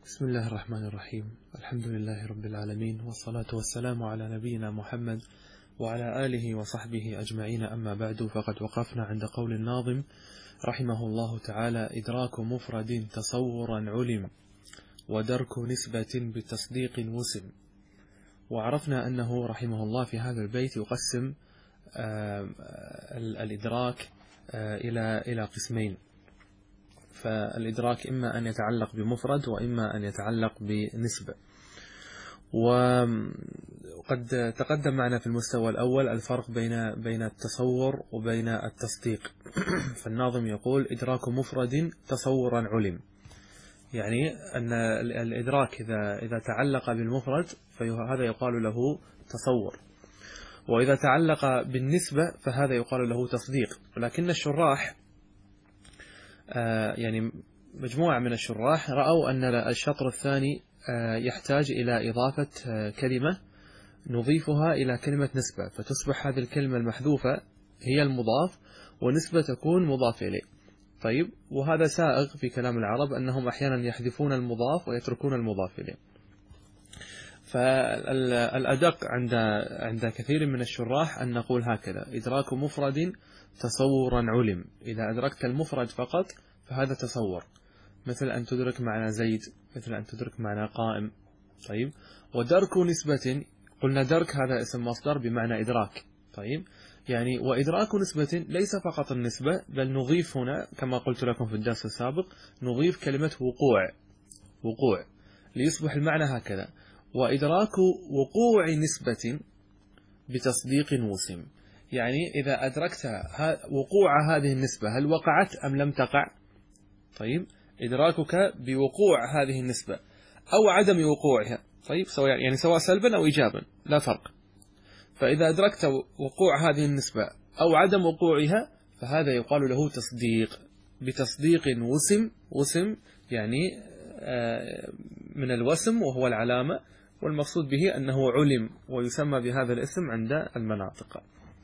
بسم الله الرحمن الرحيم. الحمد لله رب العالمين، والصلاة والسلام على نبينا محمد وعلى آله وصحبه أجمعين. أما بعد، فقد وقفنا عند قول الناظم رحمه الله تعالى: إدراك مفرد تصورا علم، ودرك نسبة بتصديق وسم. وعرفنا أنه رحمه الله في هذا البيت يقسم الإدراك إلى قسمين. فالإدراك إما أن يتعلق بمفرد وإما أن يتعلق بنسبة. وقد تقدم معنا في المستوى الأول الفرق بين التصور وبين التصديق. فالناظم يقول: إدراك مفرد تصورا علم، يعني أن الإدراك إذا تعلق بالمفرد فهذا يقال له تصور، وإذا تعلق بالنسبة فهذا يقال له تصديق. ولكن الشراح يعني مجموعة من الشراح رأوا أن الشطر الثاني يحتاج إلى إضافة كلمة نضيفها إلى كلمة نسبة، فتصبح هذه الكلمة المحذوفة هي المضاف، ونسبة تكون مضاف إليه. طيب، وهذا سائغ في كلام العرب أنهم أحيانا يحذفون المضاف ويتركون المضاف إليه. فالأدق عند كثير من الشراح أن نقول هكذا: إدراك مفرد تصورا علم. إذا أدركت المفرد فقط فهذا تصور، مثل أن تدرك معنى زيد، مثل أن تدرك معنى قائم. طيب، ودرك نسبة، قلنا درك هذا اسم مصدر بمعنى إدراك. طيب، يعني وإدراك نسبة ليس فقط النسبة، بل نضيف هنا كما قلت لكم في الدرس السابق، نضيف كلمة وقوع ليصبح المعنى هكذا: وإدراك وقوع نسبة بتصديق وسم. يعني إذا أدركت وقوع هذه النسبة هل وقعت أم لم تقع. طيب، إدراكك بوقوع هذه النسبة أو عدم وقوعها، طيب سواء سلبا أو إيجابا لا فرق. فإذا أدركت وقوع هذه النسبة أو عدم وقوعها فهذا يقال له تصديق بتصديق وسم يعني من الوسم وهو العلامة، والمقصود به أنه علم ويسمى بهذا الاسم عند المناطق.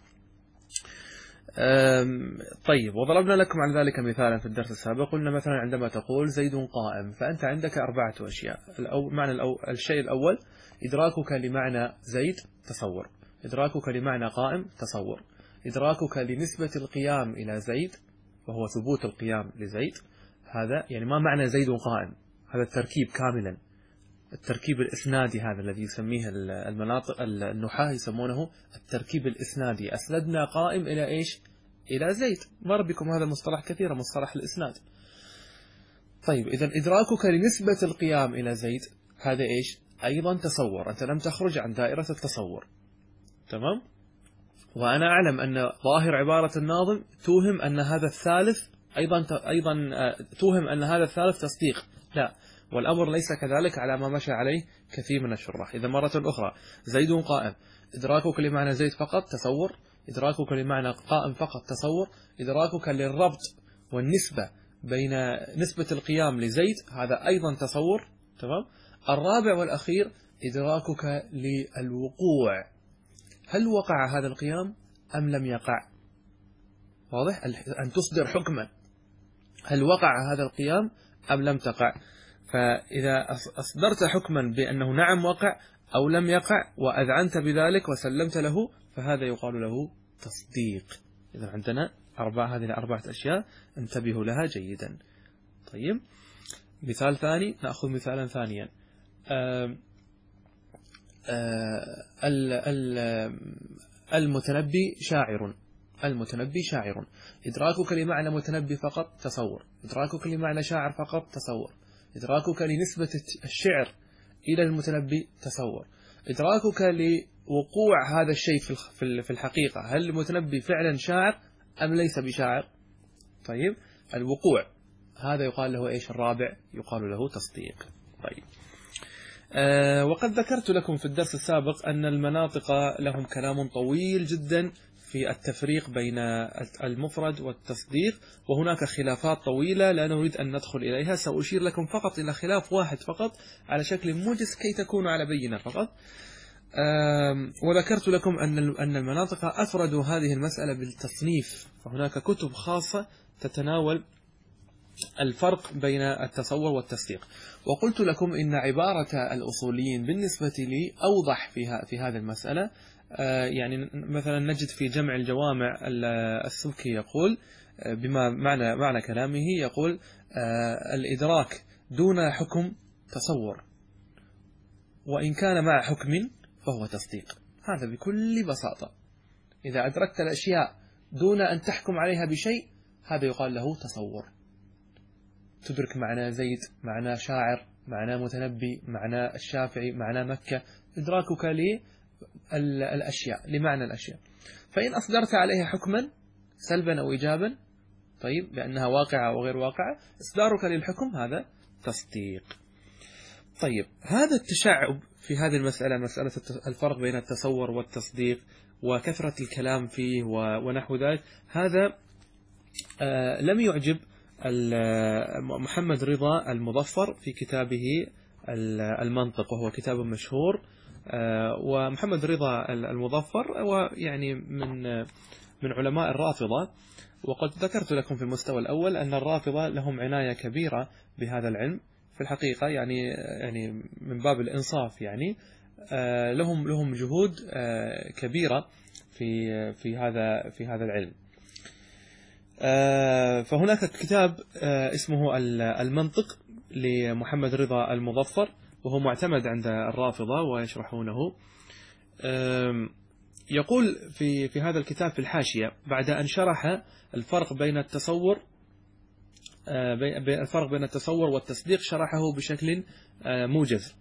طيب، وضربنا لكم عن ذلك مثالا في الدرس السابق. قلنا مثلا عندما تقول زيد قائم، فأنت عندك 4 أشياء. الشيء الأول إدراكك لمعنى زيد تصور، إدراكك لمعنى قائم تصور، إدراكك لنسبة القيام إلى زيد وهو ثبوت القيام لزيد. هذا يعني ما معنى زيد قائم، هذا التركيب كاملا، التركيب الإسنادي هذا الذي يسميه المناطق النحاة يسمونه التركيب الإسنادي. أسندنا قائم إلى إيش؟ إلى زيد. مر بكم هذا المصطلح كثيرا، مصطلح الإسناد. طيب، إذا إدراكك لنسبة القيام إلى زيد هذا إيش؟ أيضا تصور، أنت لم تخرج عن دائرة التصور. تمام؟ وأنا أعلم أن ظاهر عبارة الناظم توهم أن هذا الثالث أيضا توهم أن هذا الثالث تصديق. لا، والأمر ليس كذلك على ما مشى عليه كثير من الشراح. إذا مرة أخرى زيد قائم، إدراكك لمعنى زيد فقط تصور، إدراكك لمعنى قائم فقط تصور، إدراكك للربط والنسبة بين نسبة القيام لزيد هذا أيضا تصور. تمام؟ الرابع والأخير إدراكك للوقوع، هل وقع هذا القيام أم لم يقع؟ واضح؟ أن تصدر حكما، هل وقع هذا القيام أم لم تقع؟ فإذا أصدرت حكما بأنه نعم وقع أو لم يقع وأذعنت بذلك وسلمت له فهذا يقال له تصديق. إذا عندنا هذه 4 أشياء انتبهوا لها جيدا. طيب، مثال ثاني، نأخذ مثالا ثانيا. المتنبي شاعر، المتنبي شاعر، إدراكك لمعنى متنبي فقط تصور، إدراكك لمعنى شاعر فقط تصور، إدراكك لنسبة الشعر إلى المتنبي تصور، إدراكك لوقوع هذا الشيء في الحقيقة، هل المتنبي فعلا شاعر أم ليس بشاعر. طيب، الوقوع هذا يقال له إيش؟ الرابع يقال له تصديق. طيب، وقد ذكرت لكم في الدرس السابق أن المناطق لهم كلام طويل جدا في التفريق بين المفرد والتصديق، وهناك خلافات طويلة لا نريد أن ندخل إليها. سأشير لكم فقط إلى خلاف واحد فقط على شكل موجز كي تكونوا على بينة فقط. وذكرت لكم أن المناطق أفردوا هذه المسألة بالتصنيف، فهناك كتب خاصة تتناول الفرق بين التصور والتصديق. وقلت لكم إن عبارة الأصوليين بالنسبة لي أوضح في هذه المسألة. يعني مثلا نجد في جمع الجوامع السبكي يقول بما معنى كلامه، يقول الإدراك دون حكم تصور، وإن كان مع حكم فهو تصديق. هذا بكل بساطة، إذا أدركت الأشياء دون أن تحكم عليها بشيء هذا يقال له تصور. تدرك معنى زيد، معنى شاعر، معنى متنبي، معنى الشافعي، معنى مكة، إدراكك للأشياء، لمعنى الأشياء. فإن أصدرت عليها حكما سلبا أو إيجابا، طيب بأنها واقعة أو غير واقعة، إصدارك للحكم هذا تصديق. طيب هذا التشعب في هذه المسألة، مسألة الفرق بين التصور والتصديق وكثرة الكلام فيه ونحو ذلك، هذا لم يعجب محمد رضا المظفر في كتابه المنطق، وهو كتاب مشهور. ومحمد رضا المظفر هو يعني من علماء الرافضة، وقد ذكرت لكم في المستوى الأول أن الرافضة لهم عناية كبيرة بهذا العلم في الحقيقة، يعني من باب الإنصاف، يعني لهم جهود كبيرة في هذا العلم. فهناك كتاب اسمه المنطق لمحمد رضا المظفر، وهو معتمد عند الرافضة ويشرحونه. يقول في هذا الكتاب في الحاشية بعد أن شرح الفرق بين التصور والتصديق، شرحه بشكل موجز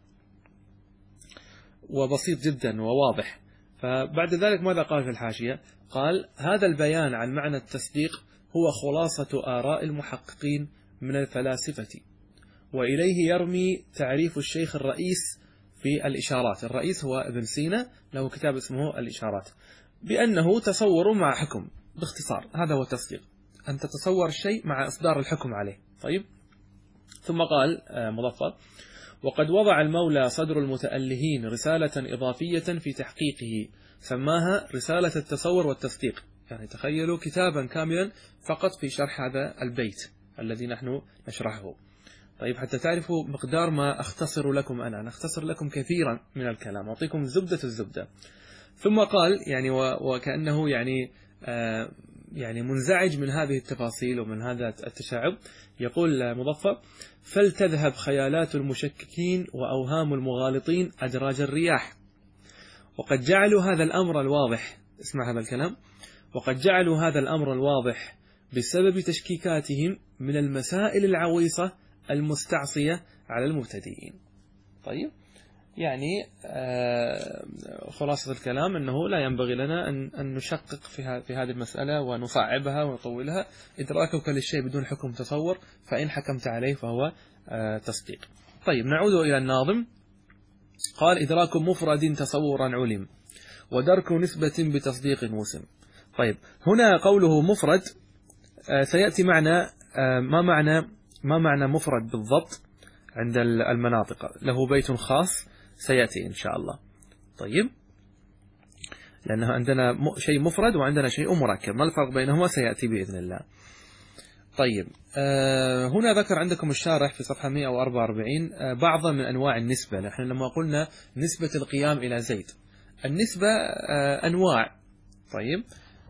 وبسيط جدا وواضح. فبعد ذلك ماذا قال في الحاشية؟ قال: هذا البيان عن معنى التصديق هو خلاصة آراء المحققين من الفلاسفة، وإليه يرمي تعريف الشيخ الرئيس في الإشارات. الرئيس هو ابن سينا، له كتاب اسمه الإشارات، بأنه تصور مع حكم. باختصار هذا هو التصديق، أن تتصور الشيء مع إصدار الحكم عليه. طيب، ثم قال مظفر: وقد وضع المولى صدر المتألهين رسالة إضافية في تحقيقه سماها رسالة التصور والتصديق. يعني تخيلوا كتابا كاملا فقط في شرح هذا البيت الذي نحن نشرحه. طيب، حتى تعرفوا مقدار ما أختصر لكم، أنا أختصر لكم كثيرا من الكلام، أعطيكم زبدة الزبدة. ثم قال يعني وكأنه يعني منزعج من هذه التفاصيل ومن هذا التشعب، يقول مظفر: فلتذهب خيالات المشككين وأوهام المغالطين أدراج الرياح، وقد جعلوا هذا الأمر الواضح، اسمع هذا الكلام، وقد جعلوا هذا الأمر الواضح بسبب تشكيكاتهم من المسائل العويصة المستعصية على المبتدئين. طيب، يعني خلاصة الكلام أنه لا ينبغي لنا أن نشقق في هذه المسألة ونصعبها ونطولها. إدراكك للشيء بدون حكم تصور، فإن حكمت عليه فهو تصديق. طيب، نعود إلى الناظم. قال: إدراك مفرد تصورا علم، ودرك نسبة بتصديق وسم. طيب، هنا قوله مفرد سيأتي معنا ما معنى مفرد بالضبط عند المناطق، له بيت خاص سيأتي إن شاء الله. طيب، لأنه عندنا شيء مفرد وعندنا شيء مركب، ما الفرق بينهما سيأتي بإذن الله. طيب، هنا ذكر عندكم الشارح في صفحة 144 بعض من أنواع النسبة. نحن لما قلنا نسبة القيام إلى زيد، النسبة أنواع. طيب،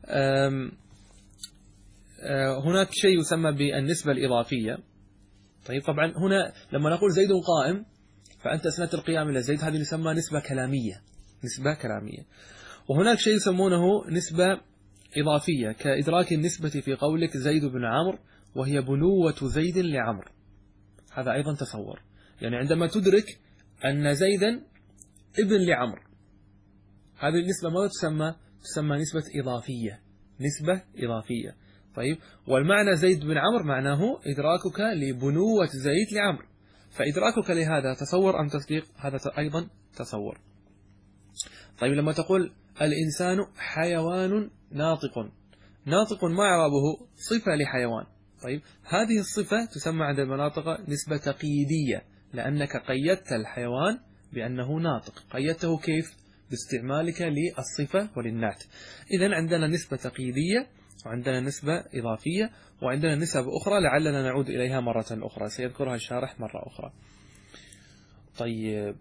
هناك شيء يسمى بالنسبة الإضافية. طيب، طبعا هنا لما نقول زيد قائم فأنت أسندت القيام إلى زيد، هذه يسمى نسبة كلامية، نسبة كلامية. وهناك شيء يسمونه نسبة إضافية، كإدراك النسبة في قولك زيد بن عمرو، وهي بنوة زيد لعمرو، هذا أيضا تصور. يعني عندما تدرك أن زيدا ابن لعمرو، هذه النسبة ما تسمى نسبة إضافية، نسبة إضافية. طيب، والمعنى زيد بن عمرو معناه إدراكك لبنوة زيد لعمرو، فإدراكك لهذا تصور أم تصديق؟ هذا أيضا تصور. طيب، لما تقول الإنسان حيوان ناطق، ناطق ما إعرابه؟ صفة لحيوان. طيب، هذه الصفة تسمى عند المناطق نسبة تقييدية، لأنك قيدت الحيوان بأنه ناطق. قيدته كيف؟ باستعمالك للصفة وللنعت. إذن عندنا نسبة تقييدية وعندنا نسبة إضافية، وعندنا نسب أخرى لعلنا نعود إليها مرة أخرى، سيذكرها الشارح مرة أخرى. طيب،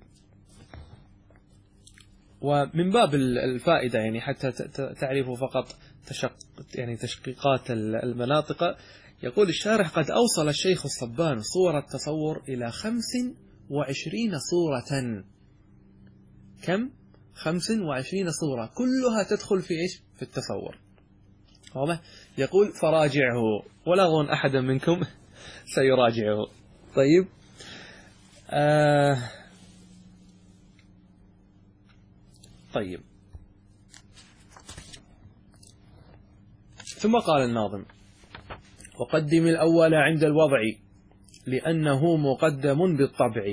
ومن باب الفائدة يعني حتى تعرفوا فقط يعني تشقيقات المناطق، يقول الشارح: قد أوصل الشيخ الصبان صور التصور إلى 25 صورة. كم؟ 25 صورة، كلها تدخل في إيش؟ في التصور. واضح؟ يقول: فراجعه، ولا أظن أحدا منكم سيراجعه. طيب، طيب، ثم قال الناظم: وقدم الأول عند الوضع لأنه مقدم بالطبع.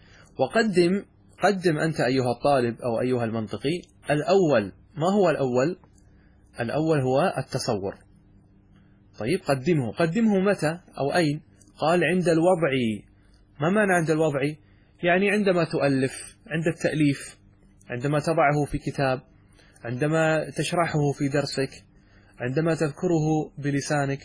قدم أنت أيها الطالب أو أيها المنطقي الأول. ما هو الأول؟ الأول هو التصور. طيب، قدمه متى أو أين؟ قال: عند الوضع. ما معنى عند الوضع؟ يعني عندما تؤلف، عند التأليف، عندما تضعه في كتاب، عندما تشرحه في درسك، عندما تذكره بلسانك.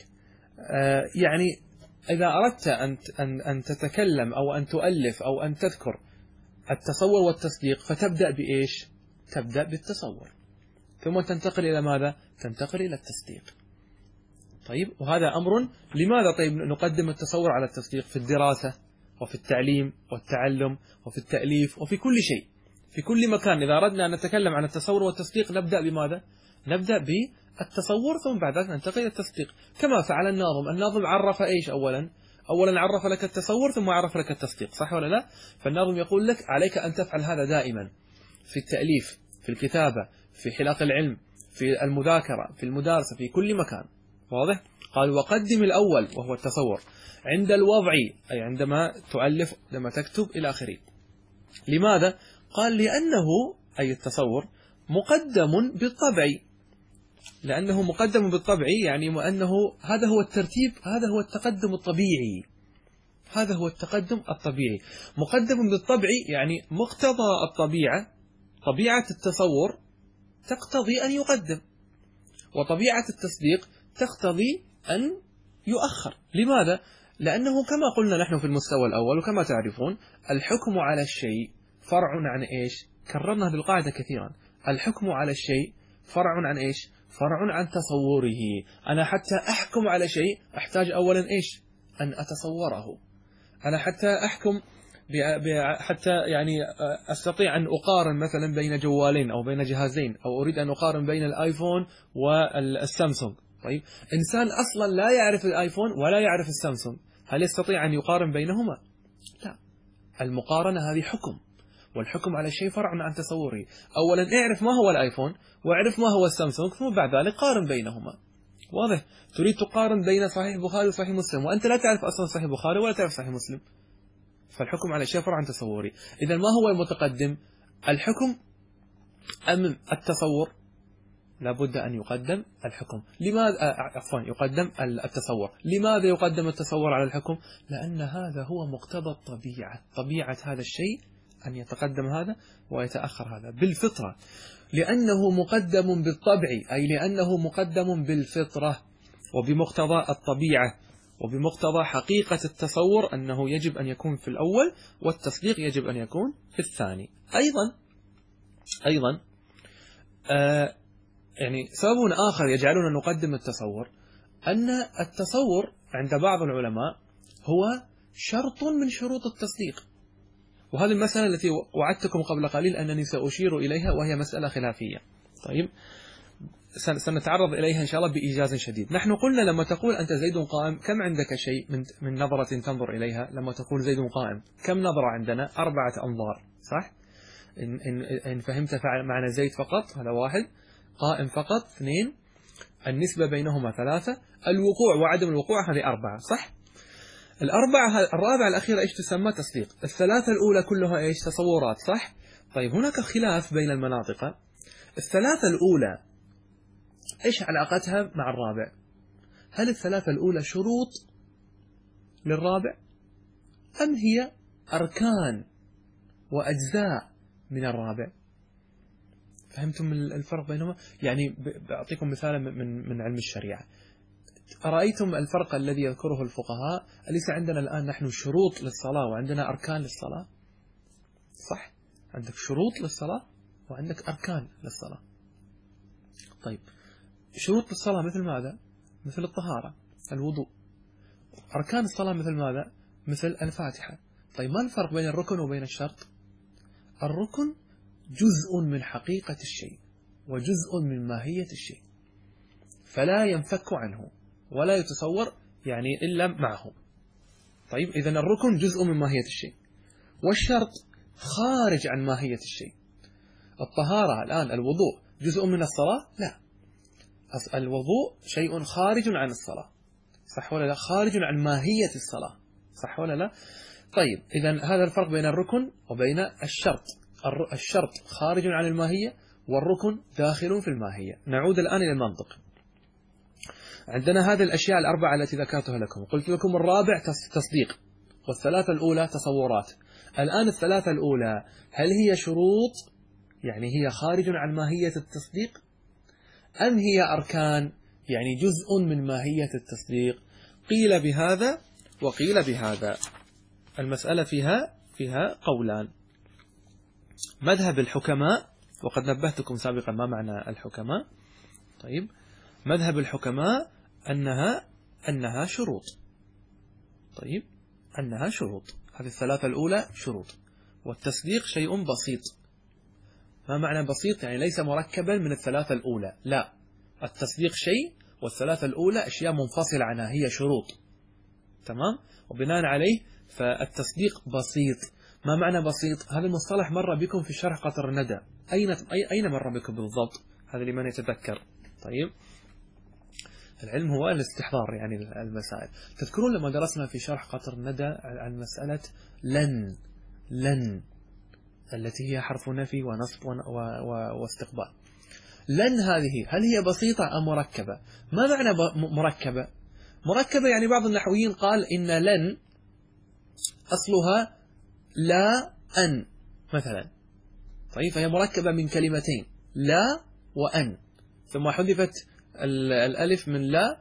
يعني إذا أردت أن تتكلم أو أن تؤلف أو أن تذكر التصور والتصديق، فتبدأ بإيش؟ تبدأ بالتصور، ثم تنتقل إلى ماذا؟ تنتقل إلى التصديق. طيب، وهذا أمر. لماذا طيب نقدم التصور على التصديق؟ في الدراسة وفي التعليم والتعلم وفي التأليف وفي كل شيء، في كل مكان. إذا أردنا أن نتكلم عن التصور والتصديق نبدأ بماذا؟ نبدأ بالتصور، ثم بعد ذلك ننتقل إلى التصديق، كما فعل الناظم. الناظم عرف إيش أولا عرف لك التصور ثم عرف لك التصديق، صح ولا لا؟ فالناظم يقول لك: عليك أن تفعل هذا دائما في التأليف، في الكتابة، في حلق العلم، في المذاكرة، في المدارسة، في كل مكان. واضح؟ قال: وقدم الأول وهو التصور عند الوضع، أي عندما تؤلف، عندما تكتب إلى آخره. لماذا؟ قال: لأنه، أي التصور، مقدم بالطبع. لأنه مقدم بالطبع يعني أنه هذا هو الترتيب، هذا هو التقدم الطبيعي، هذا هو التقدم الطبيعي. مقدم بالطبع يعني مقتضى الطبيعة، طبيعة التصور تقتضي أن يقدم، وطبيعة التصديق تقتضي أن يؤخر. لماذا؟ لأنه كما قلنا نحن في المستوى الأول، وكما تعرفون الحكم على الشيء فرع عن إيش؟ كررنا بالقاعدة كثيرا: الحكم على الشيء فرع عن إيش؟ فرع عن تصوره. أنا حتى أحكم على شيء أحتاج أولا إيش؟ أن أتصوره. أنا حتى أحكم حتى يعني أستطيع أن أقارن مثلا بين جوالين أو بين جهازين، أو أريد أن أقارن بين الآيفون والسامسونج. طيب، إنسان أصلا لا يعرف الآيفون ولا يعرف السامسونج، هل يستطيع أن يقارن بينهما؟ لا. المقارنة هذه حكم، والحكم على الشيء فرع عن تصوره. أولا اعرف ما هو الآيفون، واعرف ما هو السامسونج، ثم بعد ذلك قارن بينهما. واضح؟ تريد تقارن بين صحيح البخاري وصحيح مسلم، وأنت لا تعرف أصلا صحيح البخاري ولا تعرف صحيح مسلم، فالحكم على الشيء فرع عن تصوري. إذا ما هو المتقدم؟ الحكم أم التصور؟ لابد أن يقدم الحكم. لماذا؟ يقدم التصور. لماذا يقدم التصور على الحكم؟ لأن هذا هو مقتضى الطبيعة، طبيعة هذا الشيء أن يتقدم هذا ويتأخر هذا بالفطرة. لأنه مقدم بالطبع، أي لأنه مقدم بالفطرة وبمقتضى الطبيعة وبمقتضى حقيقة التصور، أنه يجب أن يكون في الأول، والتصديق يجب أن يكون في الثاني. أيضا يعني سبب آخر يجعلنا نقدم التصور، أن التصور عند بعض العلماء هو شرط من شروط التصديق. وهذه المسألة التي وعدتكم قبل قليل أنني سأشير إليها، وهي مسألة خلافية. طيب، سنتعرض إليها إن شاء الله بإيجاز شديد. نحن قلنا لما تقول أنت زيد قائم، كم عندك شيء من نظرة تنظر إليها؟ لما تقول زيد قائم، كم نظرة عندنا؟ 4 أنظار، صح؟ إن فهمت معنى زيد فقط، هذا 1. قائم فقط 2. النسبة بينهما 3. الوقوع وعدم الوقوع هذه 4، صح؟ الرابعة الأخيرة إيش تسمى؟ تصديق. 3 الأولى كلها إيش؟ تصورات، صح؟ طيب، هناك خلاف بين المناطق. 3 الأولى إيش علاقتها مع الرابع؟ هل 3 الأولى شروط للرابع، أم هي أركان وأجزاء من الرابع؟ فهمتم الفرق بينهما؟ يعني بأعطيكم مثال من علم الشريعة. أرأيتم الفرق الذي يذكره الفقهاء؟ أليس عندنا الآن نحن شروط للصلاة وعندنا أركان للصلاة؟ صح؟ عندك شروط للصلاة وعندك أركان للصلاة. طيب شروط الصلاة مثل ماذا؟ مثل الطهارة، الوضوء. أركان الصلاة مثل ماذا؟ مثل الفاتحة. طيب ما الفرق بين الركن وبين الشرط؟ الركن جزء من حقيقة الشيء وجزء من ماهية الشيء، فلا ينفك عنه ولا يتصور يعني إلا معه. طيب إذن الركن جزء من ماهية الشيء، والشرط خارج عن ماهية الشيء. الطهارة الآن، الوضوء جزء من الصلاة؟ لا، الوضوء شيء خارج عن الصلاة، صح ولا لا؟ خارج عن ماهية الصلاة، صح ولا لا؟ طيب إذن هذا الفرق بين الركن وبين الشرط. الشرط خارج عن الماهية والركن داخل في الماهية. نعود الآن إلى المنطق. عندنا هذه الأشياء الأربعة التي ذكرتها لكم، قلت لكم الرابع تصديق، والثلاثة الأولى تصورات. الآن الثلاثة الأولى هل هي شروط يعني هي خارج عن ماهية التصديق، أم هي أركان يعني جزء من ماهية التصديق؟ قيل بهذا وقيل بهذا. المسألة فيها قولان. مذهب الحكماء، وقد نبهتكم سابقا ما معنى الحكماء. طيب مذهب الحكماء أنها شروط. طيب أنها شروط، هذه الثلاثة الأولى شروط، والتصديق شيء بسيط. ما معنى بسيط؟ يعني ليس مركبا من الثلاثة الأولى، لا، التصديق شيء والثلاثة الأولى أشياء منفصلة عنها، هي شروط. تمام؟ وبناء عليه فالتصديق بسيط. ما معنى بسيط؟ هذا المصطلح مر بكم في شرح قطر الندى. أين مر بكم بالضبط؟ هذا لمن يتذكر. طيب العلم هو الاستحضار يعني المسائل. تذكرون لما درسنا في شرح قطر الندى عن مسألة لن التي هي حرف نفي ونصب واستقبال. لن هذه هل هي بسيطة أم مركبة؟ ما معنى مركبة؟ مركبة يعني بعض النحويين قال إن لن أصلها لا أن مثلا. طيب فهي مركبة من كلمتين لا وأن، ثم حذفت الألف من لا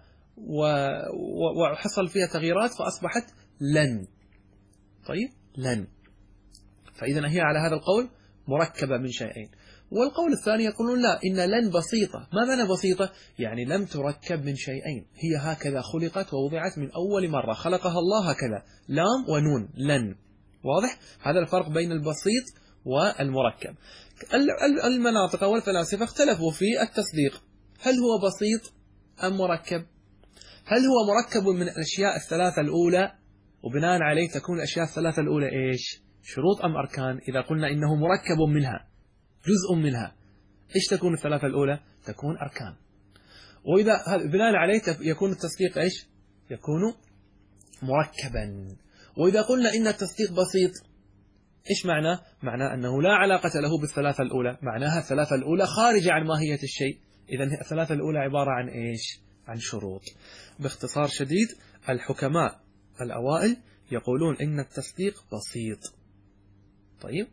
وحصل فيها تغييرات فأصبحت لن. طيب لن، فإذا هي على هذا القول مركبة من شيئين. والقول الثاني يقولون لا، إن لن بسيطة. ما معنى بسيطة؟ يعني لم تركب من شيئين، هي هكذا خلقت ووضعت من أول مرة، خلقها الله هكذا، لام ونون لن. واضح؟ هذا الفرق بين البسيط والمركب. المناطق والفلاسفة اختلفوا في التصديق، هل هو بسيط أم مركب؟ هل هو مركب من الأشياء الثلاثة الأولى وبناء عليه تكون الأشياء الثلاثة الأولى إيش؟ شروط أم أركان؟ إذا قلنا إنه مركب منها جزء منها، إيش تكون الثلاثة الأولى؟ تكون أركان. وإذا بناء عليه يكون التصديق إيش؟ يكون مركبا. وإذا قلنا إن التصديق بسيط، إيش معناه؟ معناه أنه لا علاقة له بالثلاثة الأولى، معناها الثلاثة الأولى خارجة عن ماهية الشيء. إذن الثلاثة الأولى عبارة عن إيش؟ عن شروط. باختصار شديد الحكماء الأوائل يقولون إن التصديق بسيط. طيب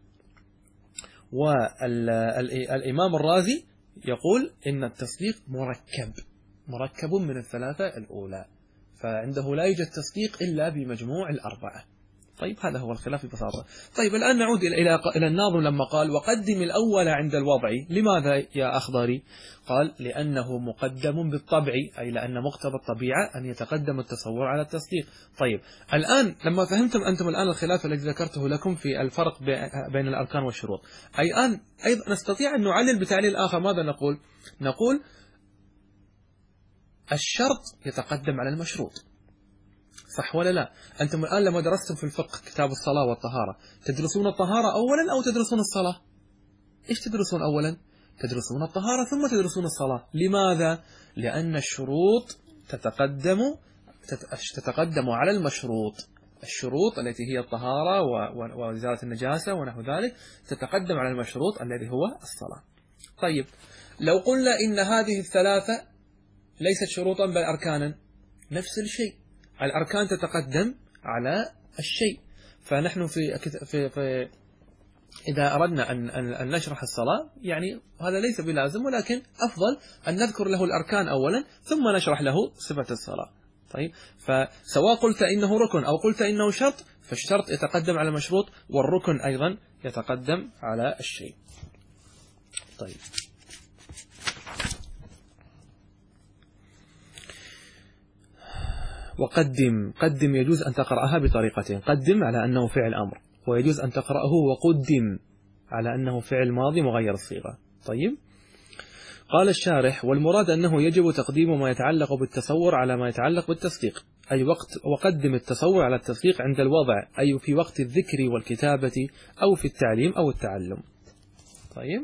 والإمام الرازي يقول إن التصديق مركب من الثلاثة الأولى، فعنده لا يوجد تصديق إلا بمجموع الأربعة. طيب هذا هو الخلاف ببساطة. طيب الآن نعود إلى الناظم لما قال وقدم الأول عند الوضع. لماذا يا أخضري؟ قال لأنه مقدم بالطبع، أي لأن مقتضى الطبيعة أن يتقدم التصور على التصديق. طيب الآن لما فهمتم أنتم الآن الخلاف الذي ذكرته لكم في الفرق بين الأركان والشروط، أيضا نستطيع أن نعلل بتعليل آخر. ماذا نقول؟ نقول الشرط يتقدم على المشروط، صح ولا لا؟ أنتم الآن لما درستم في الفقه كتاب الصلاة والطهارة تدرسون الطهارة أولا أو تدرسون الصلاة؟ إيش تدرسون أولا؟ تدرسون الطهارة ثم تدرسون الصلاة. لماذا؟ لأن الشروط تتقدم على المشروط. الشروط التي هي الطهارة وإزالة النجاسة ونحو ذلك تتقدم على المشروط الذي هو الصلاة. طيب لو قلنا إن هذه الثلاثة ليست شروطا بل أركانا، نفس الشيء، الأركان تتقدم على الشيء. فنحن في إذا أردنا أن نشرح الصلاة يعني هذا ليس بلازم، ولكن أفضل أن نذكر له الأركان أولا ثم نشرح له صفة الصلاة. طيب، فسواء قلت إنه ركن أو قلت إنه شرط، فالشرط يتقدم على المشروط، والركن أيضا يتقدم على الشيء. طيب، قدم يجوز أن تقرأها بطريقتين: قدم على أنه فعل أمر، ويجوز أن تقرأه وقدم على أنه فعل ماضي مغير الصيغة. طيب، قال الشارح: والمراد أنه يجب تقديم ما يتعلق بالتصور على ما يتعلق بالتصديق، أي وقدم التصور على التصديق عند الوضع، أي في وقت الذكر والكتابة أو في التعليم أو التعلم. طيب،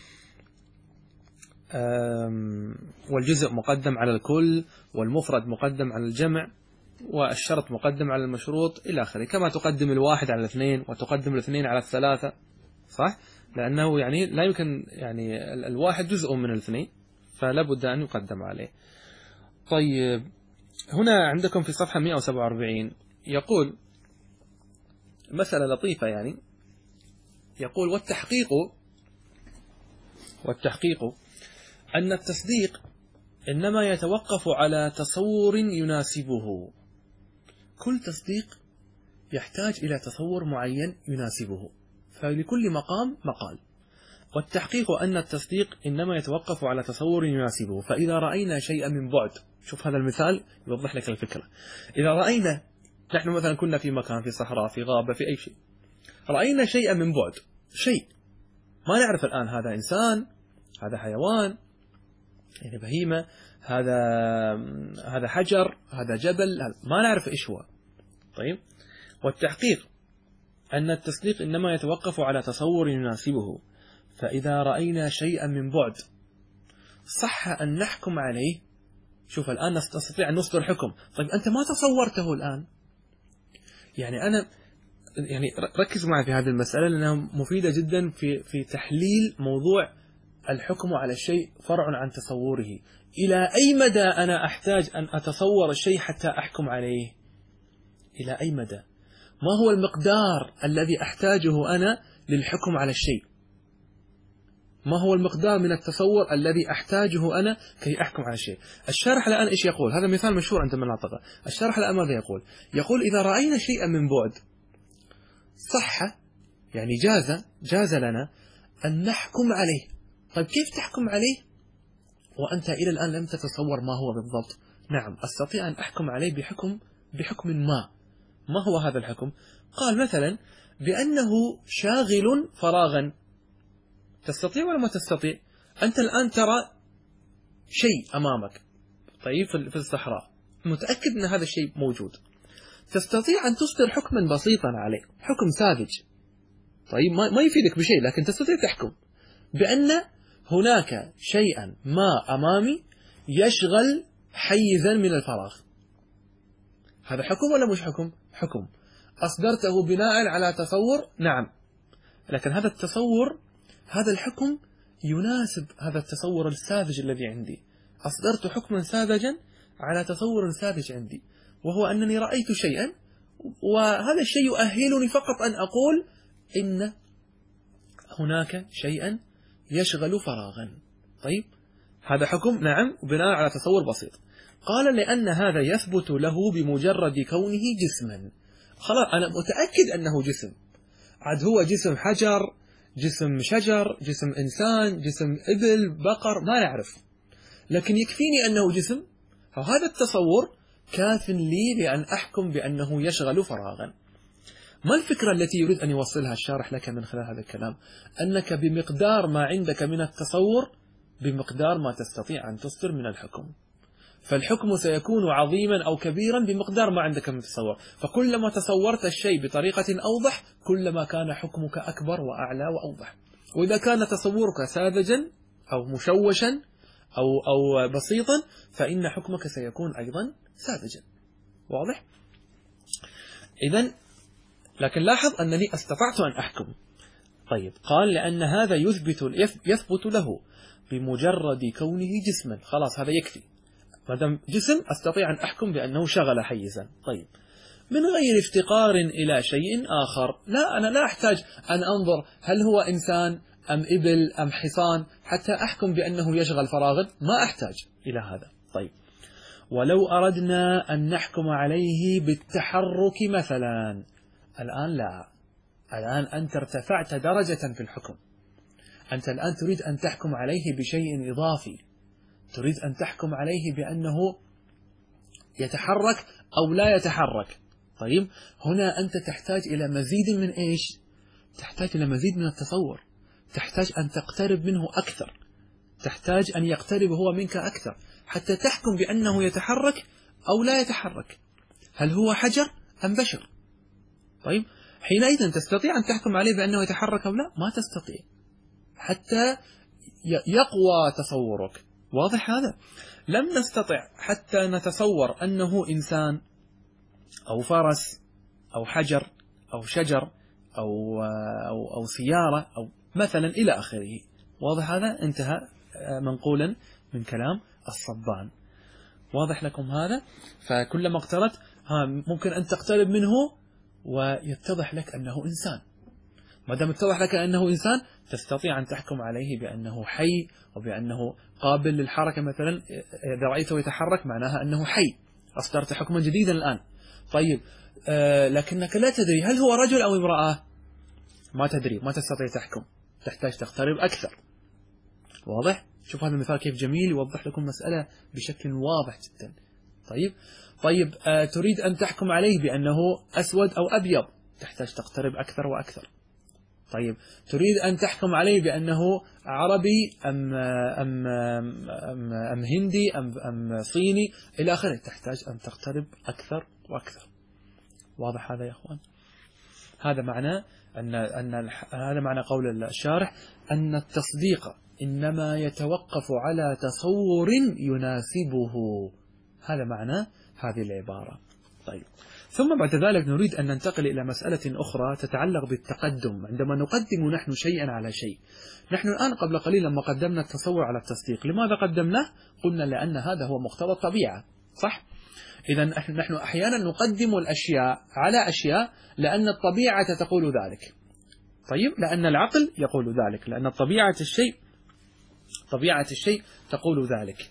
والجزء مقدم على الكل، والمفرد مقدم على الجمع، والشرط مقدم على المشروط إلى آخره، كما تقدم الواحد على الاثنين وتقدم الاثنين على الثلاثة، صح؟ لأنه يعني لا يمكن، يعني الواحد جزء من الاثنين فلا بد أن يقدم عليه. طيب، هنا عندكم في صفحة 147 يقول مسألة لطيفة، يعني يقول: والتحقيق أن التصديق إنما يتوقف على تصور يناسبه. كل تصديق يحتاج إلى تصور معين يناسبه، فلكل مقام مقال. والتحقيق أن التصديق إنما يتوقف على تصور يناسبه، فإذا رأينا شيئا من بعد، شوف هذا المثال يوضح لك الفكرة. إذا رأينا، نحن مثلا كنا في مكان، في صحراء، في غابة، في أي شيء، رأينا شيئا من بعد، شيء ما نعرف الآن هذا إنسان، هذا حيوان، يعني بهيمة، هذا حجر، هذا جبل، ما نعرف إيش هو. طيب، والتحقيق أن التصديق إنما يتوقف على تصور يناسبه، فإذا رأينا شيئا من بعد صح أن نحكم عليه. شوف الآن نستطيع أن نصدر حكم. طيب، أنت ما تصورته الآن، يعني ركز معي في هذه المسألة لأنها مفيدة جدا في تحليل موضوع الحكم على الشيء فرع عن تصوره. إلى أي مدى أنا أحتاج أن أتصور الشيء حتى أحكم عليه؟ إلى أي مدى؟ ما هو المقدار الذي أحتاجه أنا للحكم على الشيء؟ ما هو المقدار من التصور الذي أحتاجه أنا كي أحكم على الشيء؟ الشارح الآن إيش يقول؟ هذا مثال مشهور عند المناطق. الشارح الآن ماذا يقول؟ يقول: إذا رأينا شيئا من بعد صح، يعني جاز لنا أن نحكم عليه. طيب، كيف تحكم عليه وأنت إلى الآن لم تتصور ما هو بالضبط؟ نعم، أستطيع أن أحكم عليه بحكم ما هو هذا الحكم؟ قال مثلا بأنه شاغل فراغا. تستطيع ولا ما تستطيع؟ أنت الآن ترى شيء أمامك، طيب، في الصحراء، متأكد أن هذا الشيء موجود، تستطيع أن تصدر حكما بسيطا عليه، حكم ساذج، طيب، ما يفيدك بشيء، لكن تستطيع تحكم بأن هناك شيئا ما أمامي يشغل حيزا من الفراغ. هذا حكم ولا مش حكم؟ حكم. أصدرته بناء على تصور، نعم، لكن هذا التصور، هذا الحكم يناسب هذا التصور الساذج الذي عندي. أصدرت حكما ساذجا على تصور ساذج عندي، وهو أنني رأيت شيئا، وهذا الشيء يؤهلني فقط أن أقول إن هناك شيئا يشغل فراغا. طيب، هذا حكم، نعم، بناء على تصور بسيط. قال: لأن هذا يثبت له بمجرد كونه جسما. خلاص، أنا متأكد أنه جسم، عاد هو جسم حجر، جسم شجر، جسم إنسان، جسم إبل، بقر، ما نعرف، لكن يكفيني أنه جسم، فهذا التصور كاف لي لأن أحكم بأنه يشغل فراغا. ما الفكرة التي يريد أن يوصلها الشارح لك من خلال هذا الكلام؟ أنك بمقدار ما عندك من التصور بمقدار ما تستطيع أن تصدر من الحكم، فالحكم سيكون عظيما أو كبيرا بمقدار ما عندك من تصور، فكلما تصورت الشيء بطريقة أوضح كلما كان حكمك أكبر وأعلى وأوضح. وإذا كان تصورك ساذجا أو مشوشا أو بسيطا فإن حكمك سيكون أيضا ساذجا. واضح؟ إذن لكن لاحظ أنني استطعت أن أحكم. طيب، قال: لأن هذا يثبت له بمجرد كونه جسما. خلاص، هذا يكفي، ما دام جسم أستطيع أن أحكم بأنه شغل حيزا. طيب، من غير افتقار إلى شيء آخر. لا، أنا لا أحتاج أن أنظر هل هو إنسان أم إبل أم حصان حتى أحكم بأنه يشغل فراغا، ما أحتاج إلى هذا. طيب، ولو أردنا أن نحكم عليه بالتحرك مثلا، الآن لا، الآن أنت ارتفعت درجة في الحكم. أنت الآن تريد أن تحكم عليه بشيء إضافي، تريد أن تحكم عليه بأنه يتحرك أو لا يتحرك. طيب، هنا أنت تحتاج إلى مزيد من إيش؟ تحتاج إلى مزيد من التصور، تحتاج أن تقترب منه أكثر، تحتاج أن يقترب هو منك أكثر حتى تحكم بأنه يتحرك أو لا يتحرك، هل هو حجر أم بشر. طيب، حينئذ تستطيع أن تحكم عليه بأنه يتحرك أو لا؟ ما تستطيع حتى يقوى تصورك. واضح هذا؟ لم نستطع حتى نتصور أنه إنسان أو فرس أو حجر أو شجر أو سيارة أو مثلا إلى آخره. واضح هذا؟ انتهى منقولا من كلام الصبان. واضح لكم هذا؟ فكلما اقتربت ممكن أن تقترب منه ويتضح لك أنه إنسان. ما دام اتضح لك أنه إنسان تستطيع أن تحكم عليه بأنه حي وبأنه قابل للحركة. مثلا إذا رأيته يتحرك معناها أنه حي، أصدرت حكما جديدا الآن. طيب، لكنك لا تدري هل هو رجل أو امرأة، ما تدري، ما تستطيع تحكم، تحتاج تقترب أكثر. واضح؟ شوف هذا المثال كيف جميل، يوضح لكم مسألة بشكل واضح جدا. طيب، تريد أن تحكم عليه بأنه أسود أو أبيض، تحتاج تقترب أكثر وأكثر. طيب، تريد أن تحكم عليه بأنه عربي أم هندي أم صيني إلى آخره، تحتاج أن تقترب أكثر وأكثر. واضح هذا يا أخوان؟ هذا معنى هذا معنى قول الشارح أن التصديق إنما يتوقف على تصور يناسبه. هذا معنى هذه العبارة. طيب، ثم بعد ذلك نريد أن ننتقل إلى مسألة أخرى تتعلق بالتقدم. عندما نقدم نحن شيئا على شيء، نحن الآن قبل قليل لما قدمنا التصور على التصديق، لماذا قدمناه؟ قلنا لأن هذا هو مقتضى الطبيعة، صح؟ إذا نحن أحيانا نقدم الأشياء على أشياء لأن الطبيعة تقول ذلك. طيب، لأن العقل يقول ذلك، لأن طبيعة الشيء تقول ذلك.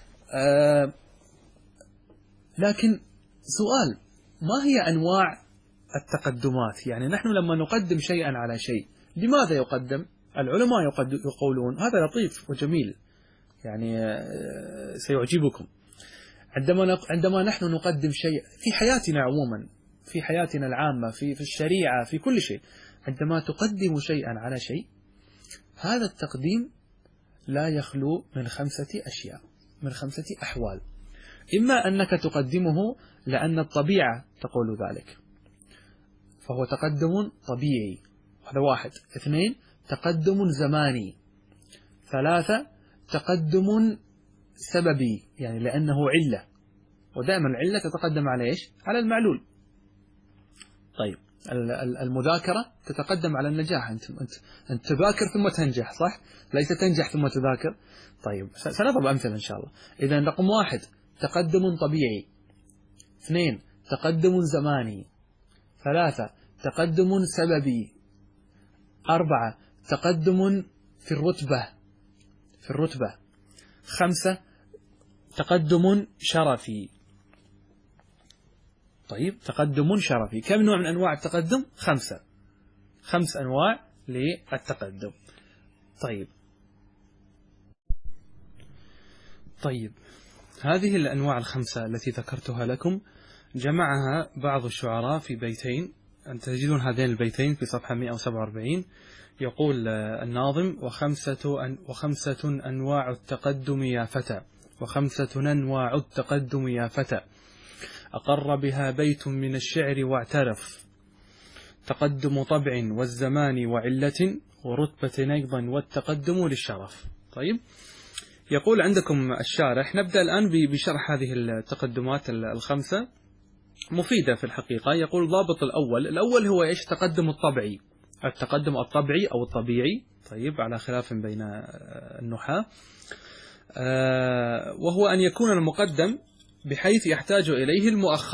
لكن سؤال، ما هي أنواع التقدمات؟ يعني نحن لما نقدم شيئا على شيء، لماذا يقدم؟ العلماء يقولون هذا لطيف وجميل، يعني سيعجبكم. عندما نحن نقدم شيء في حياتنا عموما، في حياتنا العامة، في الشريعة، في كل شيء، عندما تقدم شيئا على شيء، هذا التقديم لا يخلو من 5 أشياء، من 5 أحوال. إما أنك تقدمه لأن الطبيعة تقول ذلك، فهو تقدم طبيعي، هذا 1. 2 تقدم زماني. 3 تقدم سببي، يعني لأنه علة، ودائما العلة تتقدم على إيش؟ على المعلول. طيب، المذاكرة تتقدم على النجاح، أنت تذاكر ثم تنجح، صح؟ ليس تنجح ثم تذاكر. طيب، سنضرب أمثلة إن شاء الله. إذا رقم 1 تقدم طبيعي. 2 تقدم زماني. 3 تقدم سببي. 4 تقدم في الرتبة. 5 تقدم شرفي. طيب، تقدم شرفي. كم نوع من أنواع التقدم؟ 5 أنواع للتقدم. طيب، هذه الأنواع 5 التي ذكرتها لكم جمعها بعض الشعراء في بيتين، أن تجدون هذين البيتين في صفحة 147. يقول الناظم: وخمسة أنواع التقدم يا فتى، 5 أنواع التقدم يا فتى، أقر بها بيت من الشعر واعترف، تقدم طبع والزمان وعلة، ورتبة أيضا والتقدم للشرف. طيب، يقول عندكم الشارح، نبدأ الآن بشرح هذه التقدمات 5 مفيدة في الحقيقة. يقول ضابط الأول هو إيش؟ التقدم الطبعي أو الطبيعي. طيب، على خلاف بين النحاة. وهو أن يكون المقدم بحيث يحتاج إليه المؤخر.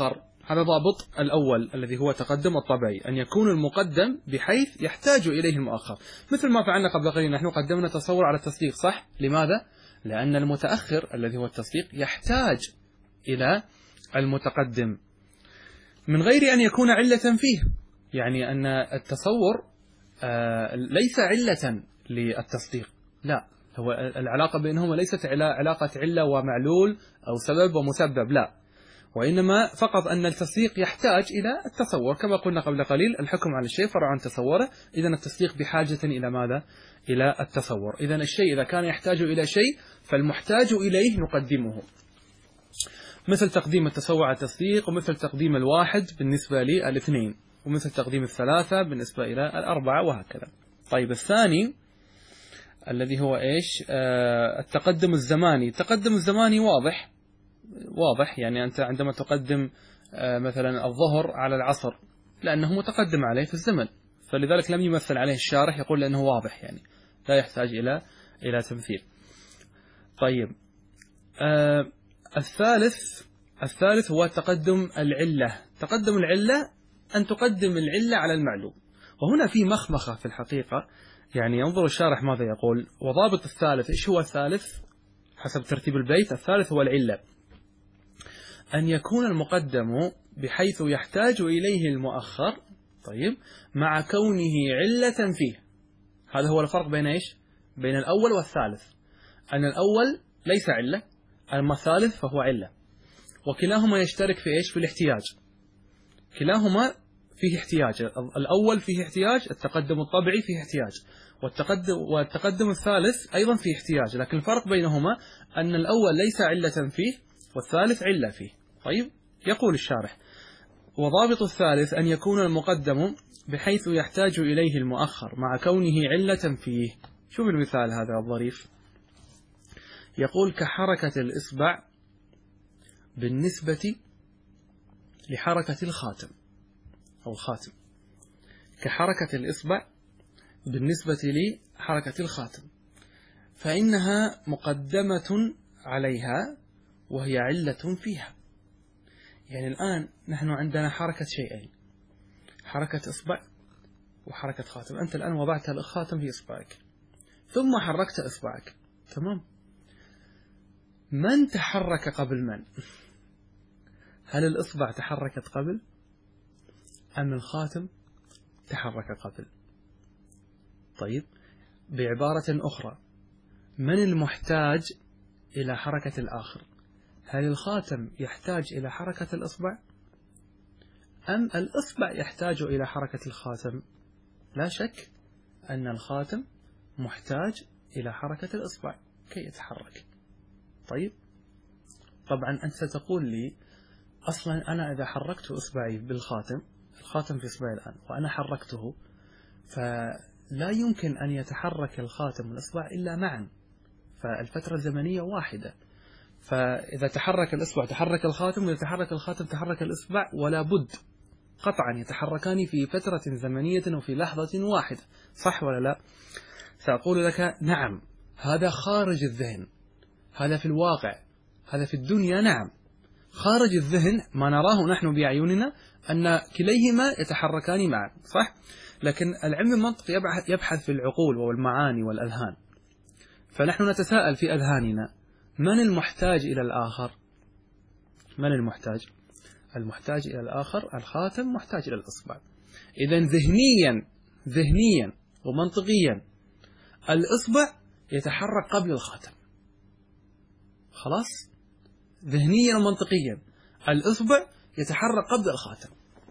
هذا ضابط الأول الذي هو تقدم الطبعي، أن يكون المقدم بحيث يحتاج إليه المؤخر، مثل ما فعلنا قبل قليل، نحن قدمنا تصور على التصديق، صح؟ لماذا؟ لأن المتأخر الذي هو التصديق يحتاج إلى المتقدم من غير أن يكون علة فيه، يعني أن التصور ليس علة للتصديق، لا، هو العلاقة بينهما ليست علاقة علة ومعلول أو سبب ومسبب، لا، وإنما فقط أن التصديق يحتاج إلى التصور، كما قلنا قبل قليل الحكم على الشيء فرع عن تصوره، إذن التصديق بحاجة إلى ماذا؟ إلى التصور. إذن الشيء إذا كان يحتاج إلى شيء فالمحتاج إليه نقدمه، مثل تقديم التصور على التصديق، ومثل تقديم الواحد بالنسبة للاثنين، ومثل تقديم الثلاثة بالنسبة إلى الأربعة، وهكذا. طيب الثاني الذي هو إيش؟ التقدم الزماني. التقدم الزماني واضح، يعني أنت عندما تقدم مثلا الظهر على العصر لأنه متقدم عليه في الزمن، فلذلك لم يمثل عليه الشارح، يقول لأنه واضح، يعني لا يحتاج إلى تمثيل. طيب الثالث هو تقدم العلة. تقدم العلة أن تقدم العلة على المعلوم، وهنا في مخمخة في الحقيقة، يعني ينظر الشارح ماذا يقول. وضابط الثالث، إيش هو الثالث حسب ترتيب البيت؟ الثالث هو العلة، أن يكون المقدم بحيث يحتاج إليه المؤخر، طيب، مع كونه علة فيه. هذا هو الفرق بين إيش؟ بين الأول والثالث، أن الأول ليس علة، أما الثالث فهو علة، وكلاهما يشترك في إيش؟ في الاحتياج، كلاهما فيه احتياج. الأول فيه احتياج، التقدم الطبيعي فيه احتياج، والتقدم الثالث أيضا فيه احتياج، لكن الفرق بينهما أن الأول ليس علة فيه والثالث علة فيه. طيب، يقول الشارح: وضابط الثالث أن يكون المقدم بحيث يحتاج إليه المؤخر مع كونه علة فيه. شوف المثال هذا الظريف، يقول: كحركة الإصبع بالنسبة لحركة الخاتم أو الخاتم، كحركة الإصبع بالنسبة لحركة الخاتم، فإنها مقدمة عليها وهي علة فيها. يعني الآن نحن عندنا حركة شيئين، حركة إصبع وحركة خاتم. أنت الآن وضعت الخاتم في إصبعك ثم حركت إصبعك، تمام؟ من تحرك قبل من؟ هل الإصبع تحركت قبل أم الخاتم تحرك قبل؟ طيب، بعبارة أخرى، من المحتاج إلى حركة الآخر؟ هل الخاتم يحتاج إلى حركة الإصبع أم الإصبع يحتاج إلى حركة الخاتم؟ لا شك أن الخاتم محتاج إلى حركة الإصبع كي يتحرك. طيب، طبعا أنت ستقول لي: أصلا أنا إذا حركت إصبعي بالخاتم، الخاتم في إصبعي الآن وأنا حركته، فلا يمكن أن يتحرك الخاتم والإصبع إلا معا، فالفترة الزمنية واحدة، فإذا تحرك الإصبع تحرك الخاتم، وإذا تحرك الخاتم تحرك الإصبع، ولا بد قطعا يتحركان في فترة زمنية وفي لحظة واحدة، صح ولا لا؟ سأقول لك: نعم، هذا خارج الذهن، هذا في الواقع، هذا في الدنيا، نعم، خارج الذهن ما نراه نحن بأعيننا أن كليهما يتحركان معا، صح؟ لكن العلم المنطقي يبحث في العقول والمعاني والأذهان، فنحن نتساءل في أذهاننا: من المحتاج إلى الآخر؟ من المحتاج؟ المحتاج إلى الآخر الخاتم، محتاج إلى الإصبع. إذن ذهنيا ومنطقيا الإصبع يتحرك قبل الخاتم، خلاص؟ ذهنيا ومنطقيا الإصبع يتحرك قبل الخاتم،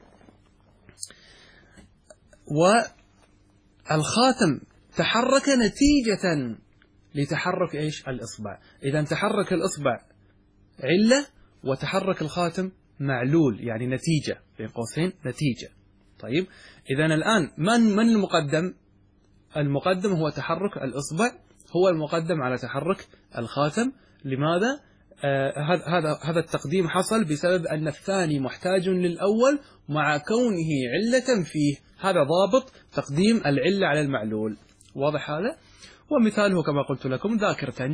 والخاتم تحرك نتيجة لتحرك إيش؟ الإصبع. إذا تحرك الإصبع علة وتحرك الخاتم معلول، يعني نتيجة، بين قوسين نتيجة. طيب، إذا الآن من المقدم؟ المقدم هو تحرك الإصبع، هو المقدم على تحرك الخاتم. لماذا؟ هذا التقديم حصل بسبب أن الثاني محتاج للأول مع كونه علة فيه. هذا ضابط تقديم العلة على المعلول، واضح هذا؟ ومثاله كما قلت لكم: ذاكر تنجح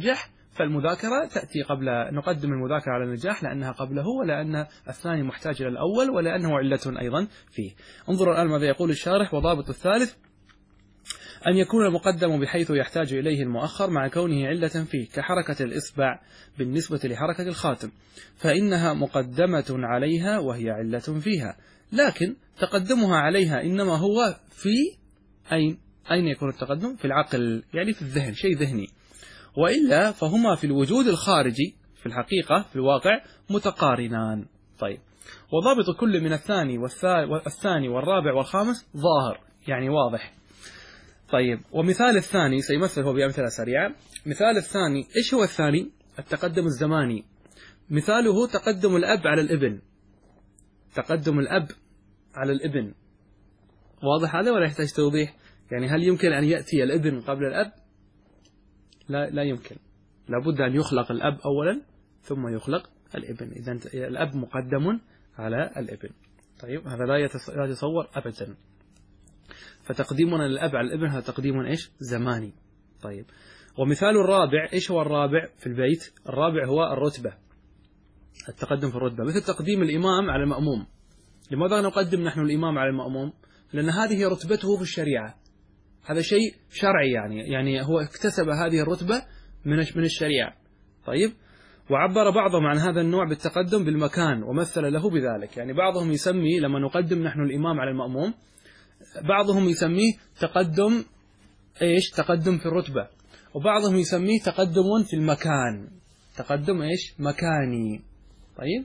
فالمذاكرة تأتي قبل، نقدم المذاكرة على النجاح لأنها قبله، ولأن الثاني محتاج إلى الأول، ولأنه علة أيضا فيه. انظروا الآن ماذا يقول الشارح: وضابط الثالث أن يكون المقدم بحيث يحتاج إليه المؤخر مع كونه علة فيه، كحركة الإصبع بالنسبة لحركة الخاتم، فإنها مقدمة عليها وهي علة فيها، لكن تقدمها عليها إنما هو في أين يكون التقدم؟ في العقل، يعني في الذهن، شيء ذهني، وإلا فهما في الوجود الخارجي في الحقيقة في الواقع متقارنان. طيب، وضابط كل من الثاني والرابع والخامس ظاهر، يعني واضح. طيب، ومثال الثاني سيمثل هو بأمثلة سريعة. مثال الثاني، إيش هو الثاني؟ التقدم الزماني. مثاله تقدم الأب على الابن، تقدم الأب على الابن. واضح هذا ولا يحتاج توضيح؟ يعني هل يمكن أن يأتي الابن قبل الأب؟ لا يمكن، لابد أن يخلق الأب أولا ثم يخلق الابن. إذن الأب مقدم على الابن. طيب، هذا لا يتصور أبدا. فتقديمنا للأب على الابن هذا تقديم إيش؟ زماني. طيب، ومثال الرابع، إيش هو الرابع في البيت؟ الرابع هو الرتبة، التقدم في الرتبة، مثل تقديم الإمام على المأموم. لماذا نقدم نحن الإمام على المأموم؟ لأن هذه رتبته في الشريعة، هذا شيء شرعي، يعني هو اكتسب هذه الرتبة من الشريعة. طيب، وعبر بعضهم عن هذا النوع بالتقدم بالمكان ومثل له بذلك. يعني بعضهم يسمي لما نقدم نحن الإمام على المأموم، بعضهم يسميه تقدم إيش؟ تقدم في الرتبة، وبعضهم يسميه تقدم في المكان، تقدم إيش؟ مكاني. طيب،